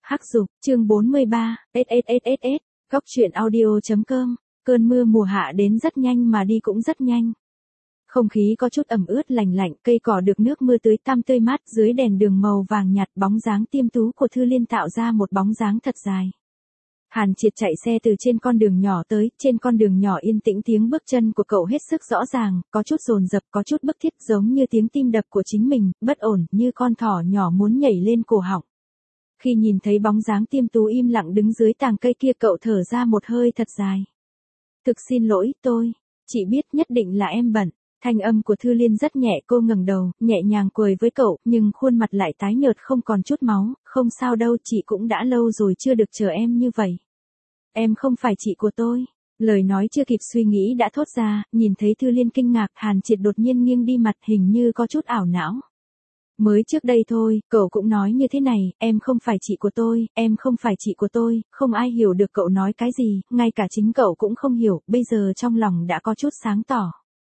Hắc Dục, chương 43, SSSSS, Góc truyện audio.com, cơn mưa mùa hạ đến rất nhanh mà đi cũng rất nhanh. Không khí có chút ẩm ướt lành lạnh, cây cỏ được nước mưa tưới tăm tươi mát, dưới đèn đường màu vàng nhạt bóng dáng tiêm tú của Thư Liên tạo ra một bóng dáng thật dài. Hàn Triệt chạy xe từ trên con đường nhỏ tới, trên con đường nhỏ yên tĩnh tiếng bước chân của cậu hết sức rõ ràng, có chút dồn dập, có chút bức thiết giống như tiếng tim đập của chính mình, bất ổn như con thỏ nhỏ muốn nhảy lên cổ họng. Khi nhìn thấy bóng dáng tiêm tú im lặng đứng dưới tàng cây kia cậu thở ra một hơi thật dài. Thực xin lỗi, chị biết nhất định là em bận. Thanh âm của Thư Liên rất nhẹ, cô ngẩng đầu, nhẹ nhàng cười với cậu, nhưng khuôn mặt lại tái nhợt không còn chút máu, không sao đâu, chị cũng đã lâu rồi chưa được chờ em như vậy. Em không phải chị của tôi. Lời nói chưa kịp suy nghĩ đã thốt ra, nhìn thấy Thư Liên kinh ngạc, Hàn Triệt đột nhiên nghiêng đi mặt hình như có chút ảo não. Mới trước đây thôi, cậu cũng nói như thế này, em không phải chị của tôi, em không phải chị của tôi, không ai hiểu được cậu nói cái gì, ngay cả chính cậu cũng không hiểu, bây giờ trong lòng đã có chút sáng tỏ.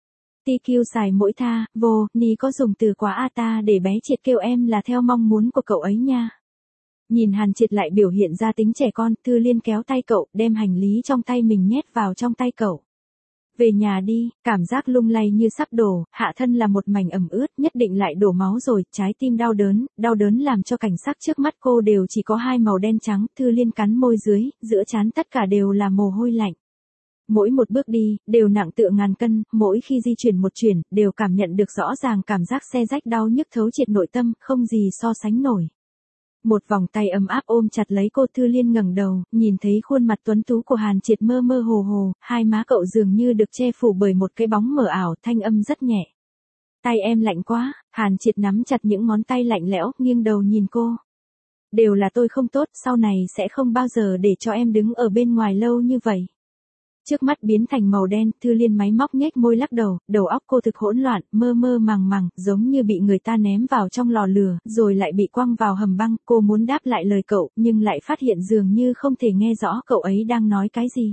TQ xài mỗi tha, vô, ni có dùng từ quá ata để bé Triệt kêu em là theo mong muốn của cậu ấy nha. Nhìn Hàn Triệt lại biểu hiện ra tính trẻ con, Thư Liên kéo tay cậu, đem hành lý trong tay mình nhét vào trong tay cậu. Về nhà đi, cảm giác lung lay như sắp đổ, hạ thân là một mảnh ẩm ướt, nhất định lại đổ máu rồi, trái tim đau đớn làm cho cảnh sắc trước mắt cô đều chỉ có hai màu đen trắng, Thư Liên cắn môi dưới, giữa trán tất cả đều là mồ hôi lạnh. Mỗi một bước đi, đều nặng tựa ngàn cân, mỗi khi di chuyển một chuyển, đều cảm nhận được rõ ràng cảm giác xe rách đau nhức thấu triệt nội tâm, không gì so sánh nổi. Một vòng tay ấm áp ôm chặt lấy cô, Thư Liên ngẩng đầu, nhìn thấy khuôn mặt tuấn tú của Hàn Triệt mơ mơ hồ hồ, hai má cậu dường như được che phủ bởi một cái bóng mờ ảo, thanh âm rất nhẹ. Tay em lạnh quá, Hàn Triệt nắm chặt những ngón tay lạnh lẽo, nghiêng đầu nhìn cô. Đều là tôi không tốt, sau này sẽ không bao giờ để cho em đứng ở bên ngoài lâu như vậy. Trước mắt biến thành màu đen, Thư Liên máy móc nhếch môi lắc đầu, đầu óc cô thực hỗn loạn, mơ mơ màng màng, giống như bị người ta ném vào trong lò lửa, rồi lại bị quăng vào hầm băng, cô muốn đáp lại lời cậu, nhưng lại phát hiện dường như không thể nghe rõ cậu ấy đang nói cái gì.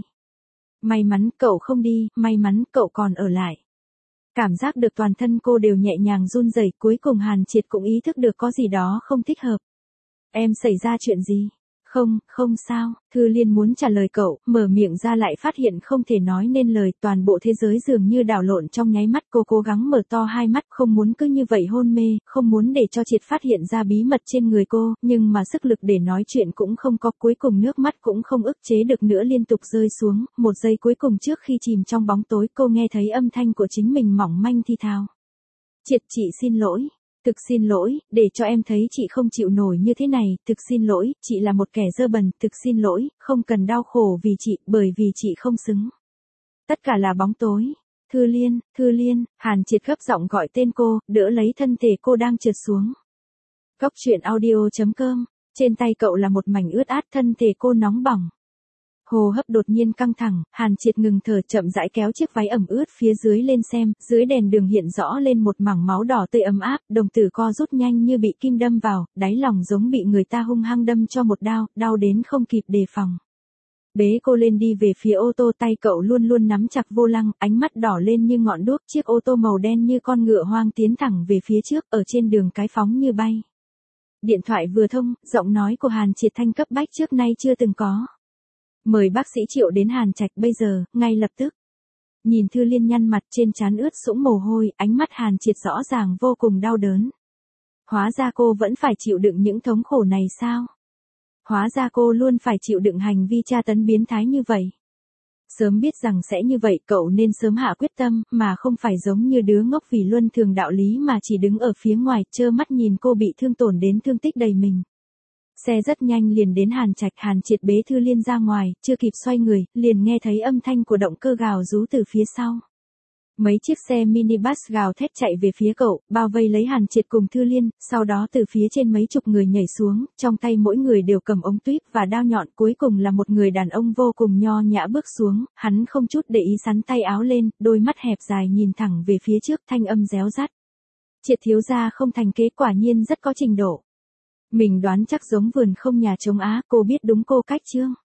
May mắn cậu không đi, may mắn cậu còn ở lại. Cảm giác được toàn thân cô đều nhẹ nhàng run rẩy, cuối cùng Hàn Triệt cũng ý thức được có gì đó không thích hợp. Em xảy ra chuyện gì? Không sao, Thư Liên muốn trả lời cậu, mở miệng ra lại phát hiện không thể nói nên lời, toàn bộ thế giới dường như đảo lộn trong nháy mắt, cô cố gắng mở to hai mắt, không muốn cứ như vậy hôn mê, không muốn để cho Triệt phát hiện ra bí mật trên người cô, nhưng mà sức lực để nói chuyện cũng không có, cuối cùng nước mắt cũng không ức chế được nữa liên tục rơi xuống, một giây cuối cùng trước khi chìm trong bóng tối cô nghe thấy âm thanh của chính mình mỏng manh thi thào. Triệt, chị xin lỗi. Thực xin lỗi, để cho em thấy chị không chịu nổi như thế này, thực xin lỗi, chị là một kẻ dơ bẩn, thực xin lỗi, không cần đau khổ vì chị, bởi vì chị không xứng. Tất cả là bóng tối. Thư Liên, Hàn Triệt gấp giọng gọi tên cô, đỡ lấy thân thể cô đang trượt xuống. Góc truyện audio.com, trên tay cậu là một mảnh ướt át, thân thể cô nóng bỏng. Hô hấp đột nhiên căng thẳng, Hàn Triệt ngừng thở chậm rãi kéo chiếc váy ẩm ướt phía dưới lên xem, dưới đèn đường hiện rõ lên một mảng máu đỏ tươi ấm áp, đồng tử co rút nhanh như bị kim đâm vào, đáy lòng giống bị người ta hung hăng đâm cho một đao, đau đến không kịp đề phòng. Bế cô lên đi về phía ô tô, tay cậu luôn luôn nắm chặt vô lăng, ánh mắt đỏ lên như ngọn đuốc, chiếc ô tô màu đen như con ngựa hoang tiến thẳng về phía trước, ở trên đường cái phóng như bay. Điện thoại vừa thông, giọng nói của Hàn Triệt thanh cấp bách trước nay chưa từng có. Mời bác sĩ Triệu đến Hàn Trạch bây giờ, ngay lập tức. Nhìn Thư Liên nhăn mặt trên trán ướt sũng mồ hôi, ánh mắt Hàn Triệt rõ ràng vô cùng đau đớn. Hóa ra cô vẫn phải chịu đựng những thống khổ này sao? Hóa ra cô luôn phải chịu đựng hành vi tra tấn biến thái như vậy. Sớm biết rằng sẽ như vậy cậu nên sớm hạ quyết tâm, mà không phải giống như đứa ngốc vì luân thường đạo lý mà chỉ đứng ở phía ngoài, trơ mắt nhìn cô bị thương tổn đến thương tích đầy mình. Xe rất nhanh liền đến Hàn Trạch, Hàn Triệt bế Thư Liên ra ngoài, chưa kịp xoay người, liền nghe thấy âm thanh của động cơ gào rú từ phía sau. Mấy chiếc xe minibus gào thét chạy về phía cậu, bao vây lấy Hàn Triệt cùng Thư Liên, sau đó từ phía trên mấy chục người nhảy xuống, trong tay mỗi người đều cầm ống tuyếp và đao nhọn, cuối cùng là một người đàn ông vô cùng nho nhã bước xuống, hắn không chút để ý sắn tay áo lên, đôi mắt hẹp dài nhìn thẳng về phía trước, thanh âm réo rắt. Triệt thiếu gia không thành kế, quả nhiên rất có trình độ. Mình đoán chắc giống vườn không nhà trống á, cô biết đúng cô cách chưa?